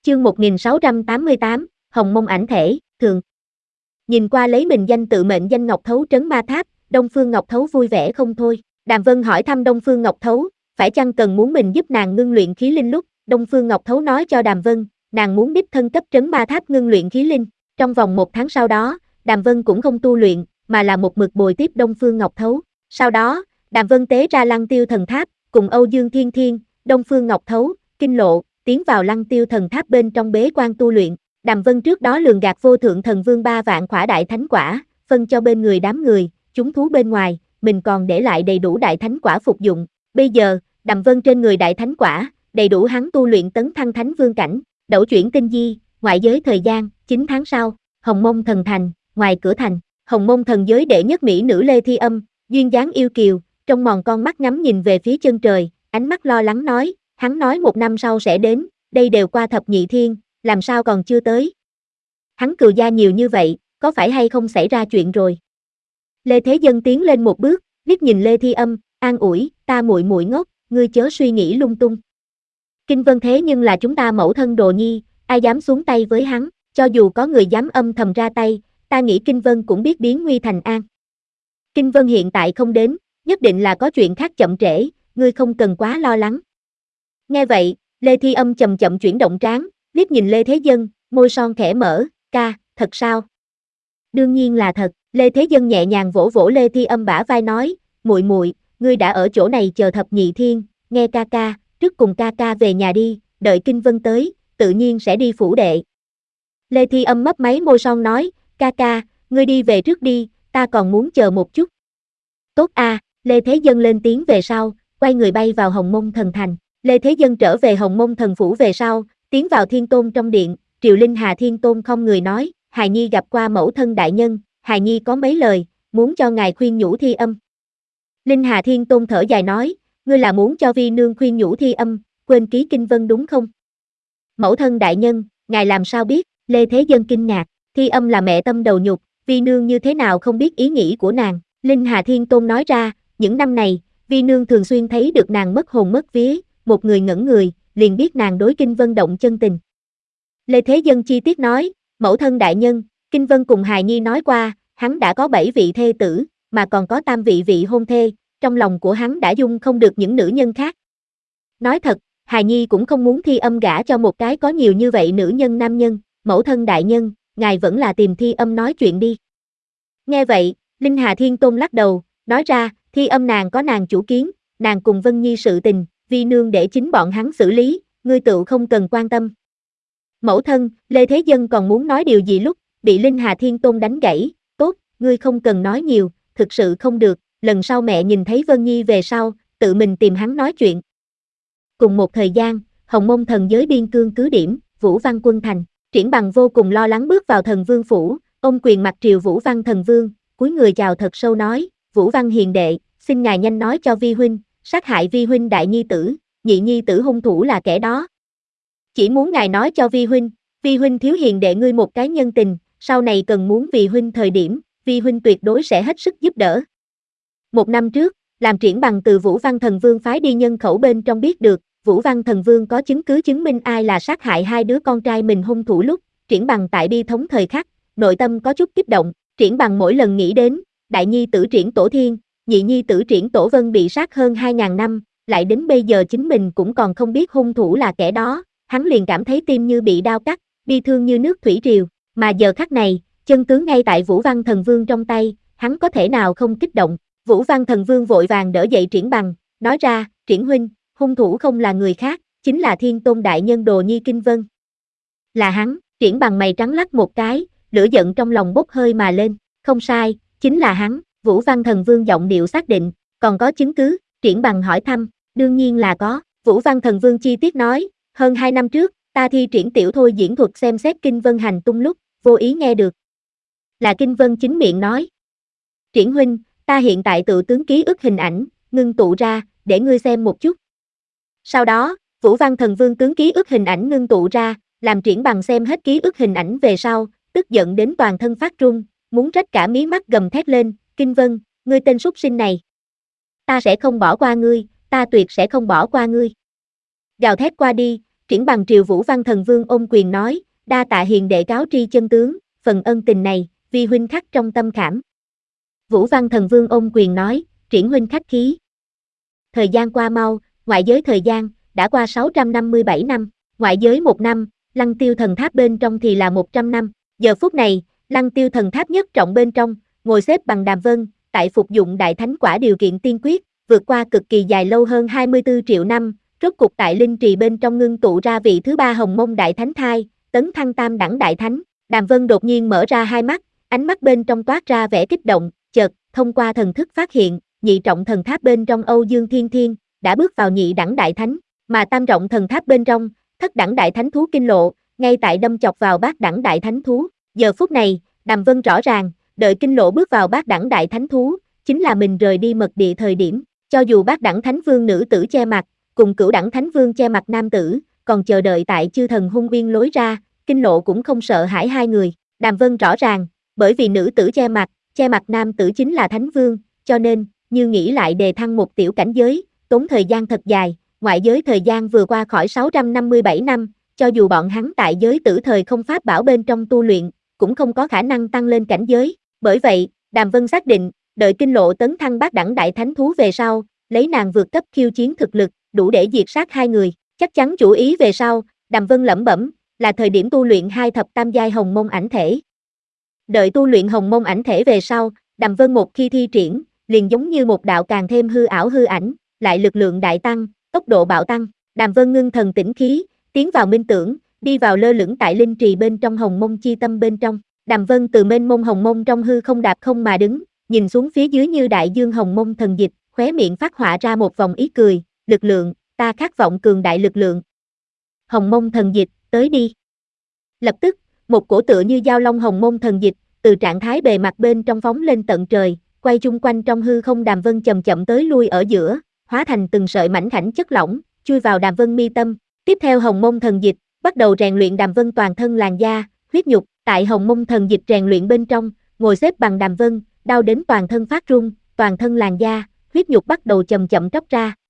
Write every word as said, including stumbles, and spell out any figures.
Chương một nghìn sáu trăm tám mươi tám, Hồng Mông ảnh thể, thường. Nhìn qua lấy mình danh tự mệnh danh Ngọc Thấu trấn ma tháp, Đông Phương Ngọc Thấu vui vẻ không thôi. Đàm Vân hỏi thăm Đông Phương Ngọc Thấu, phải chăng cần muốn mình giúp nàng ngưng luyện khí linh lúc, Đông Phương Ngọc Thấu nói cho Đàm Vân, nàng muốn đích thân cấp trấn ma tháp ngưng luyện khí linh. Trong vòng một tháng sau đó, Đàm Vân cũng không tu luyện, mà là một mực bồi tiếp Đông Phương Ngọc Thấu. Sau đó, Đàm Vân tế ra Lăng Tiêu Thần Tháp, cùng Âu Dương Thiên Thiên, Đông Phương Ngọc Thấu, Kinh Lộ, tiến vào Lăng Tiêu Thần Tháp bên trong bế quan tu luyện. Đàm Vân trước đó lường gạt vô thượng thần vương ba vạn khỏa đại thánh quả, phân cho bên người đám người, chúng thú bên ngoài, mình còn để lại đầy đủ đại thánh quả phục dụng. Bây giờ, Đàm Vân trên người đại thánh quả, đầy đủ hắn tu luyện tấn thăng thánh vương cảnh. Đẩu chuyển tinh di, ngoại giới thời gian, chín tháng sau, Hồng Mông Thần Thành, ngoài cửa thành, Hồng Mông Thần giới đệ nhất mỹ nữ Lê Thi Âm, duyên dáng yêu kiều, trong mòn con mắt ngắm nhìn về phía chân trời, ánh mắt lo lắng nói, hắn nói một năm sau sẽ đến, đây đều qua thập nhị thiên, làm sao còn chưa tới. Hắn cừu gia nhiều như vậy, có phải hay không xảy ra chuyện rồi? Lê Thế Dân tiến lên một bước, liếc nhìn Lê Thi Âm, an ủi, ta muội muội ngốc, ngươi chớ suy nghĩ lung tung. Kinh Vân thế nhưng là chúng ta mẫu thân đồ nhi, ai dám xuống tay với hắn, cho dù có người dám âm thầm ra tay, ta nghĩ Kinh Vân cũng biết biến nguy thành an. Kinh Vân hiện tại không đến, nhất định là có chuyện khác chậm trễ, ngươi không cần quá lo lắng. Nghe vậy, Lê Thi Âm chậm chậm chuyển động trán, liếc nhìn Lê Thế Dân, môi son khẽ mở, ca, thật sao? Đương nhiên là thật, Lê Thế Dân nhẹ nhàng vỗ vỗ Lê Thi Âm bả vai nói, muội muội, ngươi đã ở chỗ này chờ thập nhị thiên, nghe ca ca, trước cùng ca ca về nhà đi, đợi Kinh Vân tới, tự nhiên sẽ đi phủ đệ. Lê Thi Âm mấp máy môi son nói, ca ca, ngươi đi về trước đi, ta còn muốn chờ một chút. Tốt a, à, Lê Thế Dân lên tiếng về sau, quay người bay vào Hồng Mông Thần Thành. Lê Thế Dân trở về Hồng Mông Thần Phủ về sau, tiến vào Thiên Tôn trong điện, Triều Linh Hà Thiên Tôn không người nói, hài nhi gặp qua mẫu thân đại nhân, hài nhi có mấy lời, muốn cho ngài khuyên nhủ Thi Âm. Linh Hà Thiên Tôn thở dài nói, ngươi là muốn cho vi nương khuyên nhủ Thi Âm, quên ký Kinh Vân đúng không? Mẫu thân đại nhân, ngài làm sao biết? Lê Thế Dân kinh ngạc, Thi Âm là mẹ tâm đầu nhục, vi nương như thế nào không biết ý nghĩ của nàng. Linh Hà Thiên Tôn nói ra, những năm này, vi nương thường xuyên thấy được nàng mất hồn mất vía, một người ngẩn người, liền biết nàng đối Kinh Vân động chân tình. Lê Thế Dân chi tiết nói, mẫu thân đại nhân, Kinh Vân cùng hài nhi nói qua, hắn đã có bảy vị thê tử, mà còn có tam vị vị hôn thê, trong lòng của hắn đã dung không được những nữ nhân khác. Nói thật, hài nhi cũng không muốn Thi Âm gả cho một cái có nhiều như vậy nữ nhân nam nhân, mẫu thân đại nhân, ngài vẫn là tìm Thi Âm nói chuyện đi. Nghe vậy, Linh Hà Thiên Tôn lắc đầu, nói ra, Thi Âm nàng có nàng chủ kiến, nàng cùng Vân Nhi sự tình, vi nương để chính bọn hắn xử lý, ngươi tự không cần quan tâm. Mẫu thân, Lê Thế Dân còn muốn nói điều gì lúc, bị Linh Hà Thiên Tôn đánh gãy, tốt, ngươi không cần nói nhiều, thực sự không được, lần sau mẹ nhìn thấy Vân Nhi về sau, tự mình tìm hắn nói chuyện. Cùng một thời gian, Hồng Mông Thần giới biên cương cứ điểm, Vũ Văn Quân thành, Triển Bằng vô cùng lo lắng bước vào Thần Vương phủ, ông quyền mặt triều Vũ Văn Thần Vương, cúi người chào thật sâu nói, Vũ Văn hiền đệ, xin ngài nhanh nói cho vi huynh, sát hại vi huynh đại nhi tử, nhị nhi tử hung thủ là kẻ đó. Chỉ muốn ngài nói cho vi huynh, vi huynh thiếu hiền đệ ngươi một cái nhân tình, sau này cần muốn vì huynh thời điểm, vi huynh tuyệt đối sẽ hết sức giúp đỡ. Một năm trước, làm Triển Bằng từ Vũ Văn Thần Vương phái đi nhân khẩu bên trong biết được, Vũ Văn Thần Vương có chứng cứ chứng minh ai là sát hại hai đứa con trai mình hung thủ lúc, Triển Bằng tại bi thống thời khắc, nội tâm có chút kích động, Triển Bằng mỗi lần nghĩ đến, đại nhi tử Triển Tổ Thiên, nhị nhi tử Triển Tổ Vân bị sát hơn hai ngàn năm, lại đến bây giờ chính mình cũng còn không biết hung thủ là kẻ đó, hắn liền cảm thấy tim như bị đao cắt, bi thương như nước thủy triều, mà giờ khắc này, chân tướng ngay tại Vũ Văn Thần Vương trong tay, hắn có thể nào không kích động. Vũ Văn Thần Vương vội vàng đỡ dậy Triển Bằng, nói ra, Triển huynh, hung thủ không là người khác, chính là Thiên Tôn đại nhân đồ nhi Kinh Vân. Là hắn, Triển Bằng mày trắng lắc một cái, lửa giận trong lòng bốc hơi mà lên, không sai, chính là hắn. Vũ Văn Thần Vương giọng điệu xác định, còn có chứng cứ, Triển Bằng hỏi thăm, đương nhiên là có, Vũ Văn Thần Vương chi tiết nói, hơn hai năm trước, ta thi triển tiểu thôi diễn thuật xem xét Kinh Vân hành tung lúc, vô ý nghe được. Là Kinh Vân chính miệng nói. Triển huynh, ta hiện tại tự tướng ký ức hình ảnh, ngưng tụ ra, để ngươi xem một chút. Sau đó, Vũ Văn Thần Vương tướng ký ức hình ảnh ngưng tụ ra, làm Triển Bằng xem hết ký ức hình ảnh về sau, tức giận đến toàn thân phát run, muốn rách cả mí mắt gầm thét lên, Kinh Vân, ngươi tên súc sinh này. Ta sẽ không bỏ qua ngươi, ta tuyệt sẽ không bỏ qua ngươi. Gào thét qua đi, Triển Bằng Triều Vũ Văn Thần Vương ôm quyền nói, đa tạ hiền đệ cáo tri chân tướng, phần ân tình này, vi huynh khắc trong tâm khảm. Vũ Văn Thần Vương ôm quyền nói, Triển huynh khách khí. Thời gian qua mau, ngoại giới thời gian, đã qua sáu trăm năm mươi bảy năm, ngoại giới một năm, Lăng Tiêu Thần Tháp bên trong thì là một trăm năm. Giờ phút này, Lăng Tiêu Thần Tháp nhất trọng bên trong, ngồi xếp bằng Đàm Vân, tại phục dụng đại thánh quả điều kiện tiên quyết, vượt qua cực kỳ dài lâu hơn hai mươi tư triệu năm, rốt cục tại linh trì bên trong ngưng tụ ra vị thứ ba hồng mông đại thánh thai, tấn thăng tam đẳng đại thánh. Đàm Vân đột nhiên mở ra hai mắt, ánh mắt bên trong toát ra vẻ kích động, chợt, thông qua thần thức phát hiện, nhị trọng thần tháp bên trong Âu Dương Thiên Thiên, đã bước vào nhị đẳng đại thánh, mà tam trọng thần tháp bên trong, thất đẳng đại thánh thú kinh lộ, ngay tại đâm chọc vào bát đẳng đại thánh thú. Giờ phút này, Đàm Vân rõ ràng, đợi kinh lộ bước vào bát đẳng đại thánh thú, chính là mình rời đi mật địa thời điểm, cho dù bát đẳng thánh vương nữ tử che mặt, cùng cửu đẳng thánh vương che mặt nam tử, còn chờ đợi tại chư thần hung uyên lối ra, kinh lộ cũng không sợ hãi hai người. Đàm Vân rõ ràng, bởi vì nữ tử che mặt, che mặt nam tử chính là thánh vương, cho nên, như nghĩ lại đề thăng một tiểu cảnh giới, tốn thời gian thật dài, ngoại giới thời gian vừa qua khỏi sáu trăm năm mươi bảy năm, cho dù bọn hắn tại giới tử thời không pháp bảo bên trong tu luyện, cũng không có khả năng tăng lên cảnh giới. Bởi vậy, Đàm Vân xác định, đợi kinh lộ tấn thăng bát đẳng đại thánh thú về sau, lấy nàng vượt cấp khiêu chiến thực lực, đủ để diệt sát hai người. Chắc chắn chủ ý về sau, Đàm Vân lẩm bẩm, là thời điểm tu luyện hai thập tam giai hồng mông ảnh thể. Đợi tu luyện hồng mông ảnh thể về sau, Đàm Vân một khi thi triển, liền giống như một đạo càng thêm hư ảo hư ảnh, lại lực lượng đại tăng, tốc độ bạo tăng. Đàm Vân ngưng thần tĩnh khí, tiến vào minh tưởng, đi vào lơ lửng tại linh trì bên trong hồng mông chi tâm bên trong. Đàm Vân từ mênh mông hồng mông trong hư không đạp không mà đứng, nhìn xuống phía dưới như đại dương hồng mông thần dịch, khóe miệng phát họa ra một vòng ý cười, lực lượng, ta khát vọng cường đại lực lượng. Hồng mông thần dịch, tới đi. Lập tức, một cổ tựa như dao long hồng mông thần dịch, từ trạng thái bề mặt bên trong phóng lên tận trời, quay chung quanh trong hư không. Đàm Vân chậm chậm tới lui ở giữa, hóa thành từng sợi mảnh khảnh chất lỏng, chui vào Đàm Vân mi tâm. Tiếp theo hồng mông thần dịch, bắt đầu rèn luyện Đàm Vân toàn thân làn da, huyết nhục. Tại hồng mông thần dịch rèn luyện bên trong, ngồi xếp bằng Đàm Vân, đau đến toàn thân phát run, toàn thân làn da, huyết nhục bắt đầu chậm chậm tróc ra.